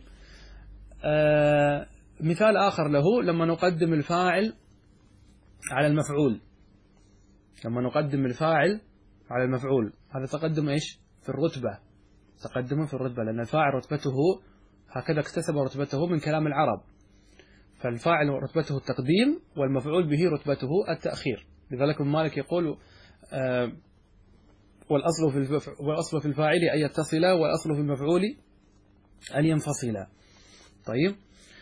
مثال آخر له لما نقدم الفاعل على المفعول، لما نقدم الفاعل على المفعول، هذا تقدم إيش؟ في الرتبة، تقدم في الرتبة، لأن الفاعل رتبته هكذا اكتسب رتبته من كلام العرب، فالفاعل رتبته التقديم والمفعول به رتبته التأخير. لذلك ابن مالك يقول والأصل في الفاعل أن يتصل، والأصل في المفعول أن ينفصل. طيب،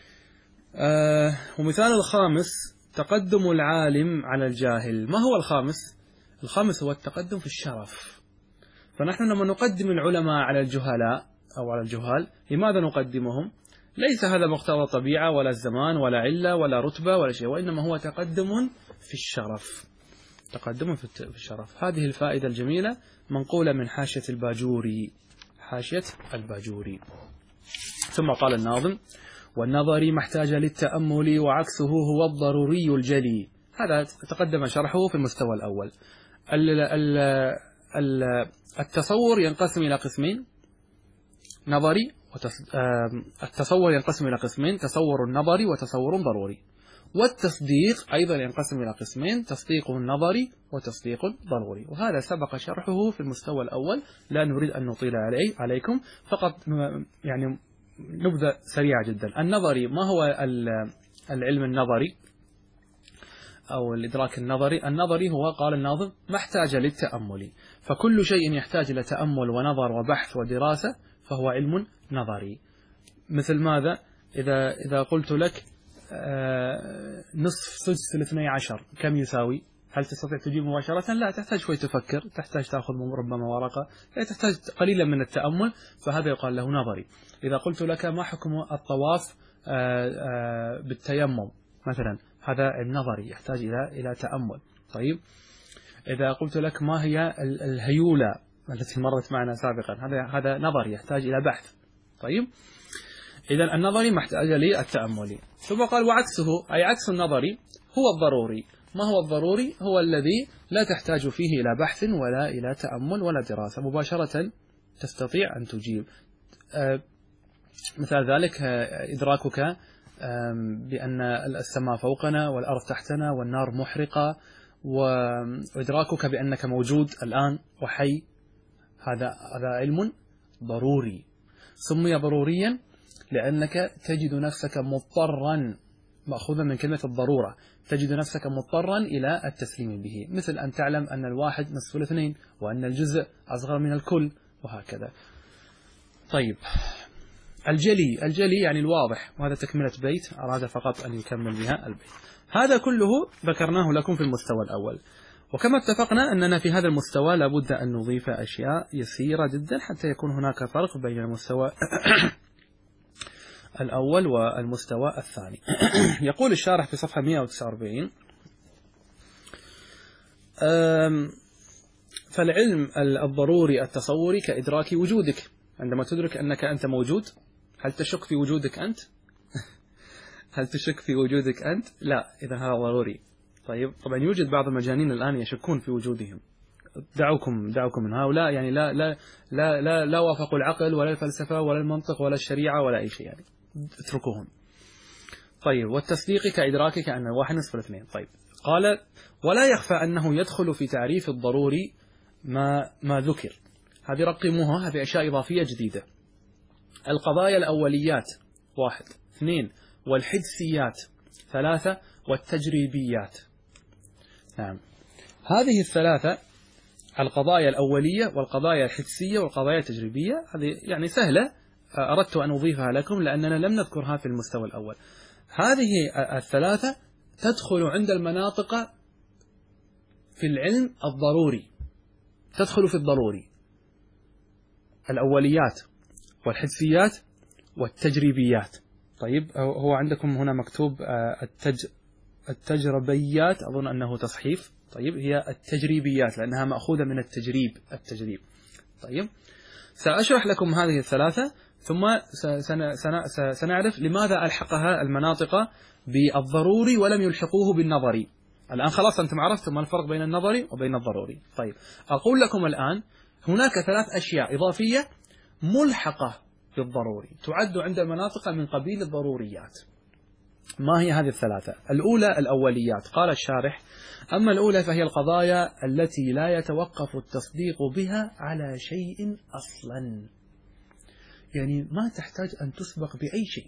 ومثال الخامس تقدم العالم على الجاهل. ما هو الخامس؟ الخامس هو التقدم في الشرف. فنحن لما نقدم العلماء على الجهلاء أو على الجهال، لماذا نقدمهم؟ ليس هذا مقتضى طبيعة ولا الزمان ولا علة ولا رتبة ولا شيء، وإنما هو تقدم في الشرف، تقدم في الشرف. هذه الفائدة الجميلة منقولة من حاشية الباجوري، حاشية الباجوري. ثم قال الناظم: والنظري ما احتاج للتأمل وعكسه هو الضروري الجلي. هذا تقدم شرحه في المستوى الأول. التصور ينقسم إلى قسمين، نظري التصور ينقسم إلى قسمين، تصور نظري وتصور ضروري. والتصديق أيضا ينقسم إلى قسمين، تصديق نظري وتصديق ضروري. وهذا سبق شرحه في المستوى الأول، لا نريد أن نطيل عليكم، فقط يعني نبذة سريعة جدا. النظري، ما هو العلم النظري أو الإدراك النظري؟ النظري هو، قال الناظم، ما احتاج للتأمل، فكل شيء يحتاج إلى تأمل ونظر وبحث ودراسة فهو علم نظري. مثل ماذا؟ إذا قلت لك نصف سدس 12 كم يساوي؟ هل تستطيع تجيب مباشرة؟ لا، تحتاج شوي تفكر، تحتاج تأخذ ربما ورقة، تحتاج قليلا من التأمل، فهذا يقال له نظري. إذا قلت لك ما حكم الطواف بالتيمم مثلا، هذا النظري يحتاج إلى تأمل. طيب، إذا قلت لك ما هي الهيولة التي مرت معنا سابقا، هذا نظري يحتاج إلى بحث. طيب، إذا النظري محتاج للتأمل. ثم قال: وعكسه، أي عكس النظري هو الضروري. ما هو الضروري؟ هو الذي لا تحتاج فيه إلى بحث ولا إلى تأمل ولا دراسة، مباشرة تستطيع أن تجيب. مثال ذلك إدراكك بأن السماء فوقنا والأرض تحتنا والنار محرقة، وإدراكك بأنك موجود الآن وحي، هذا علم ضروري. سمي ضروريا لأنك تجد نفسك مضطرا، مأخوذا من كلمة الضرورة، تجد نفسك مضطرا إلى التسليم به، مثل أن تعلم أن الواحد نصف الاثنين، وأن الجزء أصغر من الكل، وهكذا. طيب، الجلي يعني الواضح، وهذا تكملة بيت أراد فقط أن يكمل بها البيت. هذا كله ذكرناه لكم في المستوى الأول. وكما اتفقنا أننا في هذا المستوى لابد أن نضيف أشياء يسيرة جدا حتى يكون هناك فرق بين المستوى الأول والمستوى الثاني. يقول الشارح في صفحة 149: فالعلم الضروري التصوري كإدراك وجودك. عندما تدرك أنك أنت موجود، هل تشك في وجودك أنت؟ هل تشك في وجودك أنت؟ لا، إذا هذا ضروري. طيب، طبعا يوجد بعض المجانين الآن يشكون في وجودهم. دعوكم من هؤلاء، يعني لا وافقوا العقل ولا الفلسفة ولا المنطق ولا الشريعة ولا أي شيء، يعني اتركوهم. طيب، والتصديق كإدراكك أن الواحد نصف الاثنين. طيب، قال: ولا يخفى أنه يدخل في تعريف الضروري ما ذكر. هذه رقموها، هذه أشياء إضافية جديدة. القضايا الأوليات 1، 2، والحدسيات 3، والتجريبيات. نعم، هذه الثلاثة، القضايا الأولية والقضايا الحدسية والقضايا التجريبية، هذه يعني سهلة، أردت أن أضيفها لكم لأننا لم نذكرها في المستوى الأول. هذه الثلاثة تدخل عند المناطق في العلم الضروري، تدخل في الضروري: الأوليات والحدسيات والتجريبيات. طيب، هو عندكم هنا مكتوب التجربيات، أظن أنه تصحيف. طيب، هي التجريبيات لأنها مأخوذة من التجريب. طيب، سأشرح لكم هذه الثلاثة، ثم سنعرف لماذا ألحقها المناطق بالضروري ولم يلحقوه بالنظري. الآن خلاص أنتم عرفتم ما الفرق بين النظري وبين الضروري. طيب، أقول لكم الآن هناك 3 أشياء إضافية ملحقة بالضروري تعد عند المناطق من قبيل الضروريات. ما هي هذه الثلاثة؟ الأولى الأوليات. قال الشارح: أما الأولى فهي القضايا التي لا يتوقف التصديق بها على شيء أصلا، يعني ما تحتاج أن تسبق بأي شيء،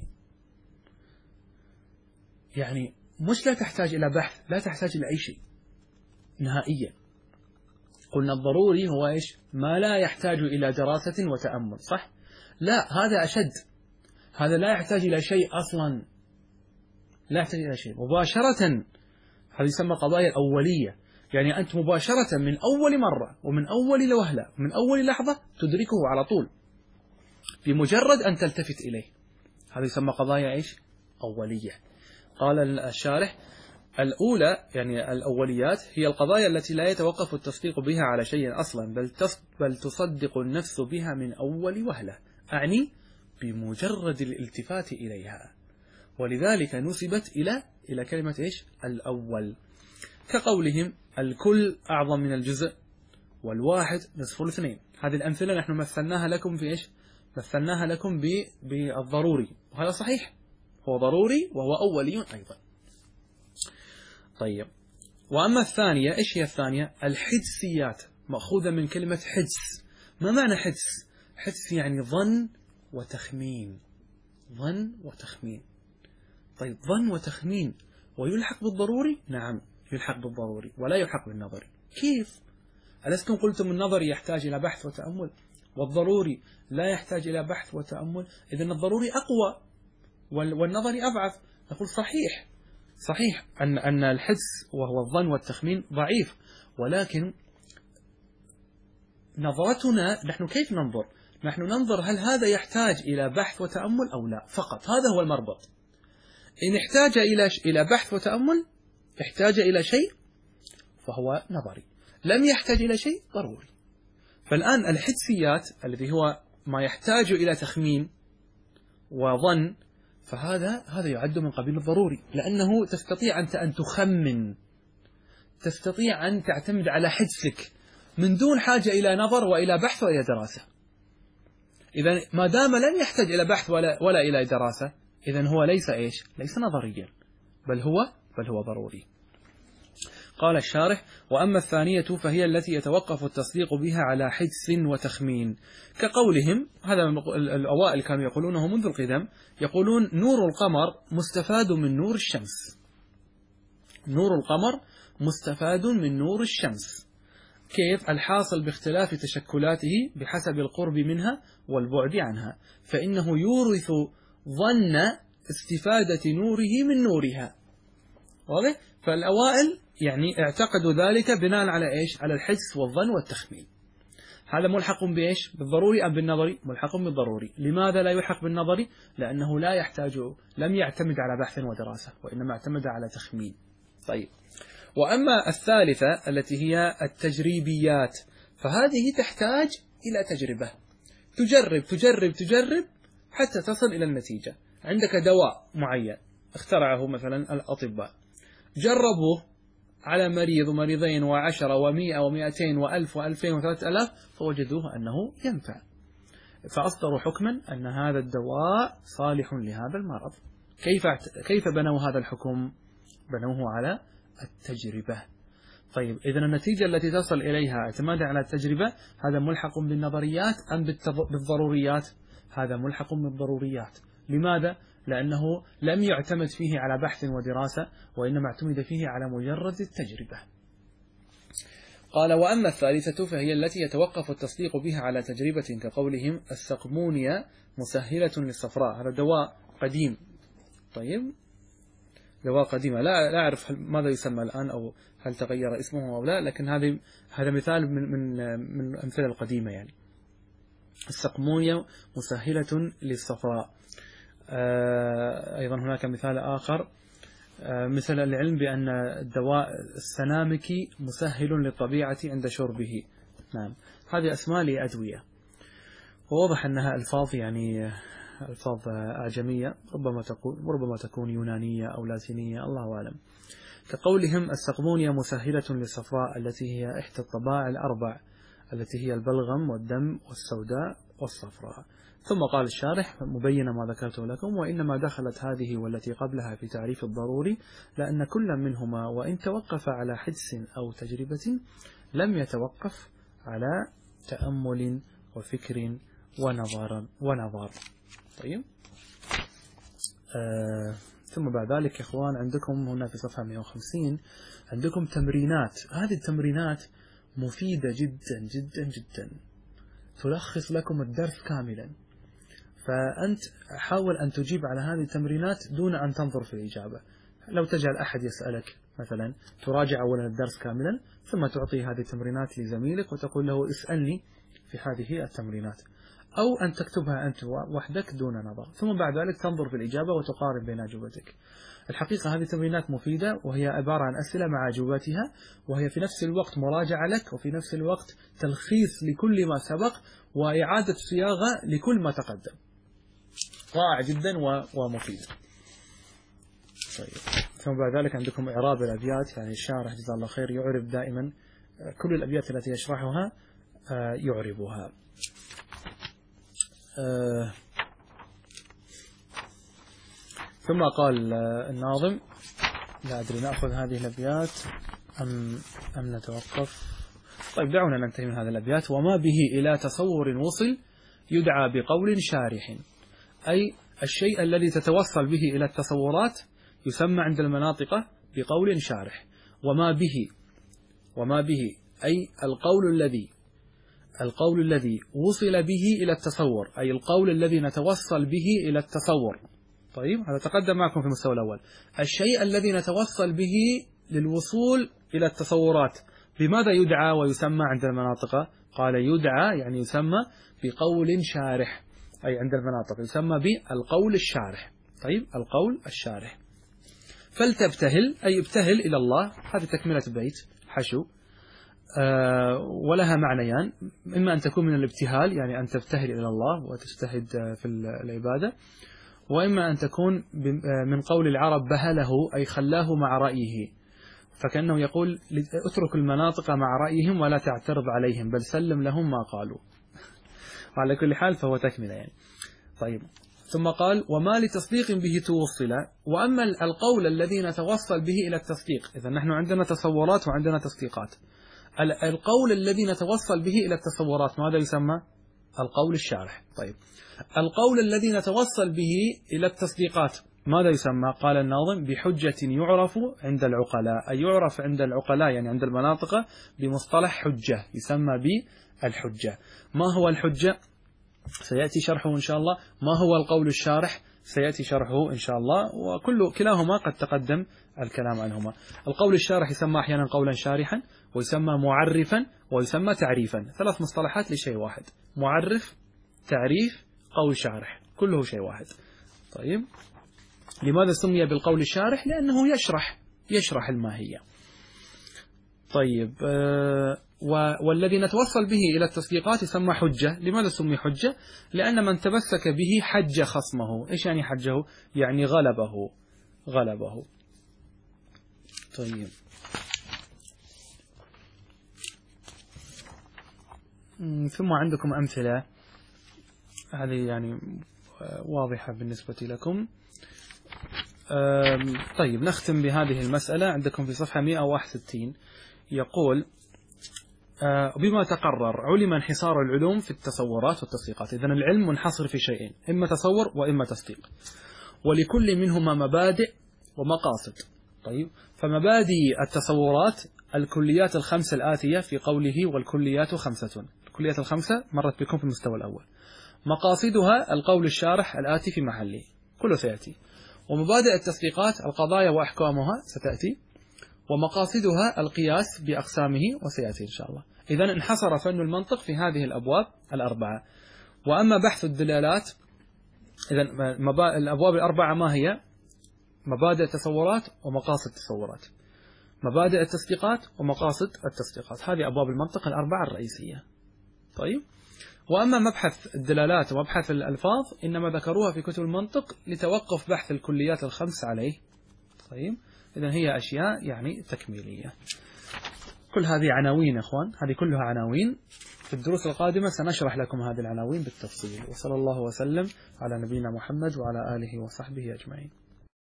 يعني مش لا تحتاج إلى بحث، لا تحتاج إلى أي شيء نهائيا. قلنا الضروري هو إيش؟ ما لا يحتاج إلى دراسة وتأمل، صح؟ لا، هذا أشد، هذا لا يحتاج إلى شيء أصلا، لا يحتاج إلى شيء مباشرة. هذه يسمى قضايا الأولية، يعني أنت مباشرة من أول مرة ومن أول وهلة ومن أول لحظة تدركه على طول بمجرد أن تلتفت إليه. هذه يسمى قضايا إيش؟ أولية. قال الشارح: الأولى يعني الأوليات هي القضايا التي لا يتوقف التصديق بها على شيء أصلا، بل تصدق النفس بها من أول وهلة، أعني بمجرد الالتفات إليها، ولذلك نسبت إلى كلمة إيش؟ الأول، كقولهم: الكل أعظم من الجزء، والواحد نصف الاثنين. هذه الأمثلة نحن مثلناها لكم في إيش؟ مثلناها لكم بالضروري، وهذا صحيح، هو ضروري وهو أولي أيضا. طيب، وأما الثانية، إيش هي الثانية؟ الحدسيات، مأخوذة من كلمة حدس. ما معنى حدس؟ حدس يعني ظن وتخمين، ظن وتخمين. طيب، ظن وتخمين ويلحق بالضروري؟ نعم، يلحق بالضروري ولا يلحق بالنظري. كيف؟ ألستم قلتم النظري يحتاج إلى بحث وتأمل والضروري لا يحتاج إلى بحث وتأمل، إذن الضروري أقوى والنظري أضعف. نقول صحيح أن الحدس وهو الظن والتخمين ضعيف، ولكن نظرتنا نحن كيف ننظر؟ نحن ننظر هل هذا يحتاج إلى بحث وتأمل أو لا، فقط هذا هو المربط. إن احتاج إلى بحث وتأمل، احتاج إلى شيء، فهو نظري. لم يحتاج إلى شيء، ضروري. فالآن الحدسيات الذي هو ما يحتاج إلى تخمين وظن، فهذا يعد من قبيل الضروري، لأنه تستطيع أنت أن تخمن، تستطيع أن تعتمد على حدسك من دون حاجة إلى نظر وإلى بحث وإلى دراسة. إذن ما دام لن يحتاج إلى بحث ولا إلى دراسة، إذن هو ليس إيش؟ ليس نظريا، بل هو ضروري. قال الشارح: وأما الثانية فهي التي يتوقف التصديق بها على حدس وتخمين، كقولهم، هذا الأوائل كانوا يقولونه منذ القدم، يقولون: نور القمر مستفاد من نور الشمس. نور القمر مستفاد من نور الشمس. كيف؟ الحاصل باختلاف تشكلاته بحسب القرب منها والبعد عنها، فإنه يورث ظن استفادة نوره من نورها، واضح؟ فالأوائل يعني اعتقدوا ذلك بناء على إيش؟ على الحدس والظن والتخمين. هذا ملحق بإيش؟ بالضروري أم بالنظري؟ ملحق بالضروري. لماذا لا يلحق بالنظري؟ لأنه لم يعتمد على بحث ودراسة، وإنما اعتمد على تخمين. طيب، وأما الثالثة التي هي التجريبيات، فهذه تحتاج إلى تجربة، تجرب حتى تصل إلى النتيجة. عندك دواء معين اخترعه مثلا الأطباء، جربوه على مريض ومريضين و10 و100 و200 و1000 و2000 و3000 فوجدوه أنه ينفع، فأصدروا حكما أن هذا الدواء صالح لهذا المرض. كيف بنوا هذا الحكم؟ بنوه على التجربة. طيب، إذن النتيجة التي تصل إليها اعتمادا على التجربة هذا ملحق بالنظريات أم بالضروريات؟ هذا ملحق بالضروريات. لماذا؟ لأنه لم يعتمد فيه على بحث ودراسة، وإنما اعتمد فيه على مجرد التجربة. قال: وأما الثالثة فهي التي يتوقف التصديق بها على تجربة، كقولهم السقمونيا مسهلة للصفراء. هذا دواء قديم. طيب، دواء قديمة، لا أعرف ماذا يسمى الآن أو هل تغير اسمه أو لا، لكن هذا مثال من الأمثلة القديمة. يعني السقمونيا مسهلة للصفراء. أيضا هناك مثال آخر، مثل العلم بأن الدواء السنامكي مسهل للطبيعة عند شربه. نعم، هذه أسماء لأدوية، وواضح أنها ألفاظ يعني ألفاظ أعجمية، ربما تكون يونانية أو لاتينية، الله أعلم. كقولهم السقمونيا مسهلة للصفراء، التي هي إحدى الطباع الأربع، التي هي البلغم والدم والسوداء والصفراء. ثم قال الشارح مبينا ما ذكرته لكم: وإنما دخلت هذه والتي قبلها في تعريف الضروري، لأن كل منهما وإن توقف على حدس أو تجربة لم يتوقف على تأمل وفكر ونظر. طيب، ثم بعد ذلك يا إخوان عندكم هنا في صفحة 150 عندكم تمرينات. هذه التمرينات مفيدة جدا جدا جدا، تلخص لكم الدرس كاملا. فأنت حاول أن تجيب على هذه التمرينات دون أن تنظر في الإجابة. لو تجعل أحد يسألك مثلا، تراجع أولا الدرس كاملا، ثم تعطي هذه التمرينات لزميلك وتقول له اسألني في هذه التمرينات، أو أن تكتبها أنت وحدك دون نظر، ثم بعد ذلك تنظر في الإجابة وتقارن بين أجوبتك. الحقيقة هذه التمرينات مفيدة، وهي عبارة عن أسئلة مع أجوبتها، وهي في نفس الوقت مراجعة لك، وفي نفس الوقت تلخيص لكل ما سبق، وإعادة صياغة لكل ما تقدم. رائع جدا ومفيد. طيب، ثم بعد ذلك عندكم إعراب الأبيات. يعني الشارح جزاه الله خير يعرب دائما كل الأبيات التي يشرحها يعربها. ثم قال الناظم: لا أدري نأخذ هذه الأبيات أم نتوقف. طيب، دعونا ننتهي من هذه الأبيات. وما به إلى تصور وصل يدعى بقول شارح، أي الشيء الذي تتوصل به إلى التصورات يسمى عند المناطق بقول شارح. وما به أي القول الذي وصل به إلى التصور، أي القول الذي نتوصل به إلى التصور. طيب، هذا تقدم معكم في المستوى الأول. الشيء الذي نتوصل به للوصول إلى التصورات بماذا يدعى ويسمى عند المناطق؟ قال يدعى يعني يسمى بقول شارح، أي عند المناطق يسمى بالقول الشارح. طيب، القول الشارح. فلتبتهل أي ابتهل إلى الله، هذه تكملة بيت حشو، ولها معنيان: إما أن تكون من الابتهال يعني أن تبتهل إلى الله وتجتهد في العبادة، وإما أن تكون من قول العرب بهله أي خلاه مع رأيه، فكأنه يقول اترك المناطق مع رأيهم ولا تعترض عليهم بل سلم لهم ما قالوا. وعلى كل حال فهو تكملة يعني. طيب، ثم قال: وما لتصديق به توصل. وأما القول الذي نتوصل به إلى التصديق، إذا نحن عندنا تصورات وعندنا تصديقات. القول الذي نتوصل به إلى التصورات ماذا يسمى؟ القول الشارح. طيب، القول الذي نتوصل به إلى التصديقات ماذا يسمى؟ قال الناظم: بحجة يعرف عند العقلاء، أي يعرف عند العقلاء يعني عند المناطق بمصطلح حجة، يسمى بالحجة. ما هو الحجة؟ سيأتي شرحه إن شاء الله. ما هو القول الشارح؟ سيأتي شرحه إن شاء الله، كلاهما قد تقدم الكلام عنهما. القول الشارح يسمى أحيانا قولا شارحا، ويسمى معرفا، ويسمى تعريفا. 3 مصطلحات لشيء واحد: معرف، تعريف، قول شارح، كله شيء واحد. طيب، لماذا سمي بالقول الشارح؟ لأنه يشرح الماهية. طيب، والذي نتوصل به إلى التصديقات يسمى حجة. لماذا سمي حجة؟ لأن من تمسك به حج خصمه. إيش يعني حجه؟ يعني غلبه. طيب، ثم عندكم أمثلة، هذه يعني واضحة بالنسبة لكم. طيب، نختم بهذه المسألة. عندكم في صفحة 161 يقول: بما تقرر علم انحصار العلوم في التصورات والتصديقات. إذن العلم منحصر في شيئين: إما تصور وإما تصديق، ولكل منهما مبادئ ومقاصد. طيب، فمبادئ التصورات الكليات ال5 الآتية في قوله: والكليات 5. الكليات ال5 مرت بكم في المستوى الأول. مقاصدها القول الشارح الآتي في محله، كله سيأتي. ومبادئ التصديقات القضايا وأحكامها ستأتي. ومقاصدها القياس بأقسامه وسيأتي إن شاء الله. إذن انحصر فن المنطق في هذه الأبواب ال4. وأما بحث الدلالات، إذن الأبواب ال4 ما هي؟ مبادئ التصورات ومقاصد التصورات، مبادئ التصديقات ومقاصد التصديقات. هذه أبواب المنطق ال4 الرئيسية. طيب، وأما مبحث الدلالات ومبحث الألفاظ إنما ذكروها في كتب المنطق لتوقف بحث الكليات ال5 عليه. طيب، إذن هي أشياء يعني تكميلية. كل هذه عناوين يا إخوان، هذه كلها عناوين. في الدروس القادمة سنشرح لكم هذه العناوين بالتفصيل. وصلى الله وسلم على نبينا محمد وعلى آله وصحبه أجمعين.